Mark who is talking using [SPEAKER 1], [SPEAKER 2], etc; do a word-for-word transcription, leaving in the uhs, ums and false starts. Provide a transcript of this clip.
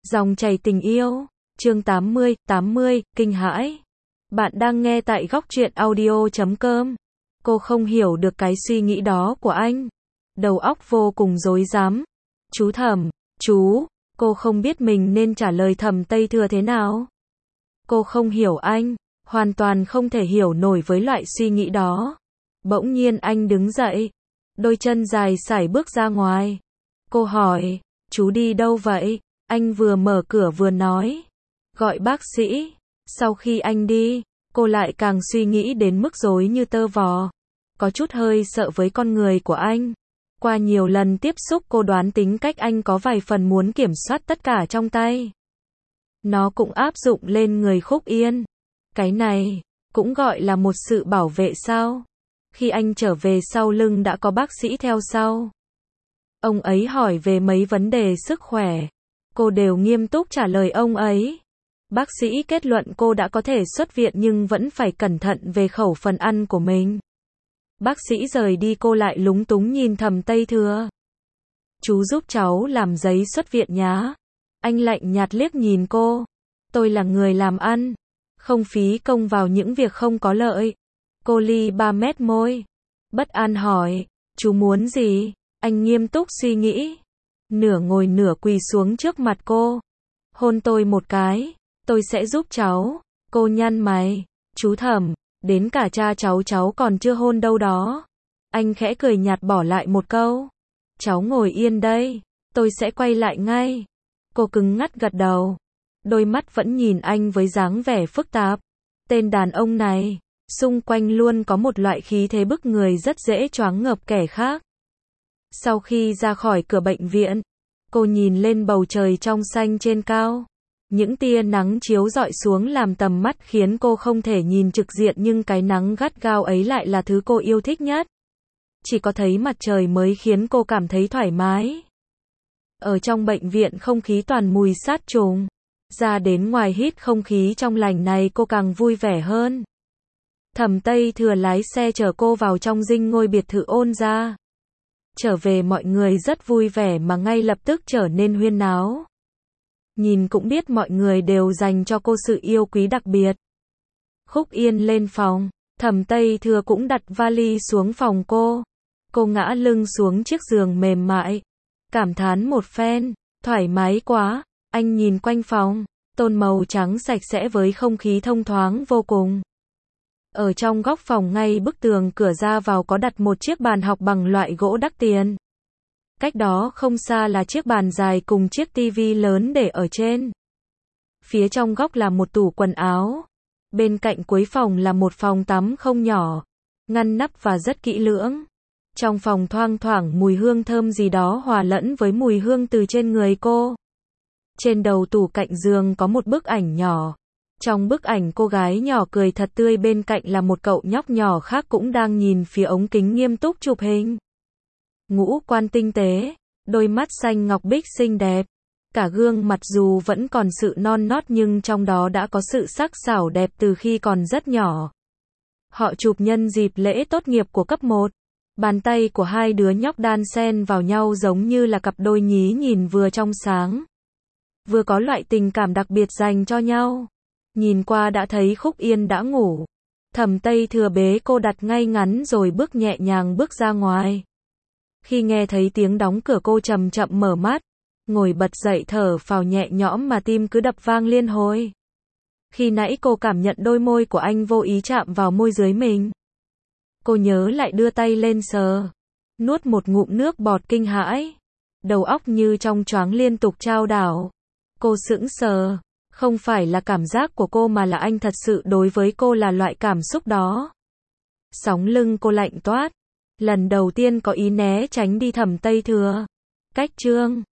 [SPEAKER 1] Dòng chảy tình yêu, chương tám mươi, tám mươi, kinh hãi. Bạn đang nghe tại góc truyện audio chấm com. Cô không hiểu được cái suy nghĩ đó của anh. Đầu óc vô cùng rối rắm. Chú Thẩm, chú, cô không biết mình nên trả lời Thẩm Tây Thừa thế nào. Cô không hiểu anh, hoàn toàn không thể hiểu nổi với loại suy nghĩ đó. Bỗng nhiên anh đứng dậy, đôi chân dài sải bước ra ngoài. Cô hỏi, chú đi đâu vậy? Anh vừa mở cửa vừa nói, gọi bác sĩ. Sau khi anh đi, cô lại càng suy nghĩ đến mức rối như tơ vò. Có chút hơi sợ với con người của anh. Qua nhiều lần tiếp xúc cô đoán tính cách anh có vài phần muốn kiểm soát tất cả trong tay. Nó cũng áp dụng lên người Khúc Yên. Cái này, cũng gọi là một sự bảo vệ sao? Khi anh trở về sau lưng đã có bác sĩ theo sau. Ông ấy hỏi về mấy vấn đề sức khỏe. Cô đều nghiêm túc trả lời ông ấy. Bác sĩ kết luận cô đã có thể xuất viện nhưng vẫn phải cẩn thận về khẩu phần ăn của mình. Bác sĩ rời đi cô lại lúng túng nhìn Thẩm Tây Thừa. Chú giúp cháu làm giấy xuất viện nhá. Anh lạnh nhạt liếc nhìn cô. Tôi là người làm ăn, không phí công vào những việc không có lợi. Cô li ba mét môi. Bất an hỏi, chú muốn gì? Anh nghiêm túc suy nghĩ. Nửa ngồi nửa quỳ xuống trước mặt cô. Hôn tôi một cái, tôi sẽ giúp cháu. Cô nhăn mày. Chú Thẩm, đến cả cha cháu cháu còn chưa hôn đâu đó. Anh khẽ cười nhạt bỏ lại một câu. Cháu ngồi yên đây, tôi sẽ quay lại ngay. Cô cứng ngắt gật đầu. Đôi mắt vẫn nhìn anh với dáng vẻ phức tạp. Tên đàn ông này, xung quanh luôn có một loại khí thế bức người rất dễ choáng ngợp kẻ khác. Sau khi ra khỏi cửa bệnh viện, cô nhìn lên bầu trời trong xanh trên cao. Những tia nắng chiếu rọi xuống làm tầm mắt khiến cô không thể nhìn trực diện nhưng cái nắng gắt gao ấy lại là thứ cô yêu thích nhất. Chỉ có thấy mặt trời mới khiến cô cảm thấy thoải mái. Ở trong bệnh viện không khí toàn mùi sát trùng. Ra đến ngoài hít không khí trong lành này cô càng vui vẻ hơn. Thẩm Tây Thừa lái xe chở cô vào trong dinh ngôi biệt thự ôn gia. Trở về mọi người rất vui vẻ mà ngay lập tức trở nên huyên náo. Nhìn cũng biết mọi người đều dành cho cô sự yêu quý đặc biệt. Khúc Yên lên phòng, Thẩm Tây Thừa cũng đặt vali xuống phòng cô. Cô ngã lưng xuống chiếc giường mềm mại. Cảm thán một phen, thoải mái quá. Anh nhìn quanh phòng, tôn màu trắng sạch sẽ với không khí thông thoáng vô cùng. Ở trong góc phòng ngay bức tường cửa ra vào có đặt một chiếc bàn học bằng loại gỗ đắt tiền. Cách đó không xa là chiếc bàn dài cùng chiếc tivi lớn để ở trên. Phía trong góc là một tủ quần áo. Bên cạnh cuối phòng là một phòng tắm không nhỏ, ngăn nắp và rất kỹ lưỡng. Trong phòng thoang thoảng mùi hương thơm gì đó hòa lẫn với mùi hương từ trên người cô. Trên đầu tủ cạnh giường có một bức ảnh nhỏ. Trong bức ảnh cô gái nhỏ cười thật tươi, bên cạnh là một cậu nhóc nhỏ khác cũng đang nhìn phía ống kính nghiêm túc chụp hình. Ngũ quan tinh tế, đôi mắt xanh ngọc bích xinh đẹp. Cả gương mặt dù vẫn còn sự non nót nhưng trong đó đã có sự sắc sảo đẹp từ khi còn rất nhỏ. Họ chụp nhân dịp lễ tốt nghiệp của cấp một. Bàn tay của hai đứa nhóc đan xen vào nhau giống như là cặp đôi nhí nhìn vừa trong sáng, vừa có loại tình cảm đặc biệt dành cho nhau. Nhìn qua đã thấy Khúc Yên đã ngủ. Thẩm Tây Thừa bế cô đặt ngay ngắn rồi bước nhẹ nhàng bước ra ngoài. Khi nghe thấy tiếng đóng cửa cô chậm chậm mở mắt, ngồi bật dậy thở phào nhẹ nhõm mà tim cứ đập vang liên hồi. Khi nãy cô cảm nhận đôi môi của anh vô ý chạm vào môi dưới mình. Cô nhớ lại đưa tay lên sờ, nuốt một ngụm nước bọt kinh hãi. Đầu óc như trong choáng liên tục chao đảo. Cô sững sờ, không phải là cảm giác của cô mà là anh thật sự đối với cô là loại cảm xúc đó. Sóng lưng cô lạnh toát. Lần đầu tiên có ý né tránh đi Thẩm Tây Thừa. Cách chương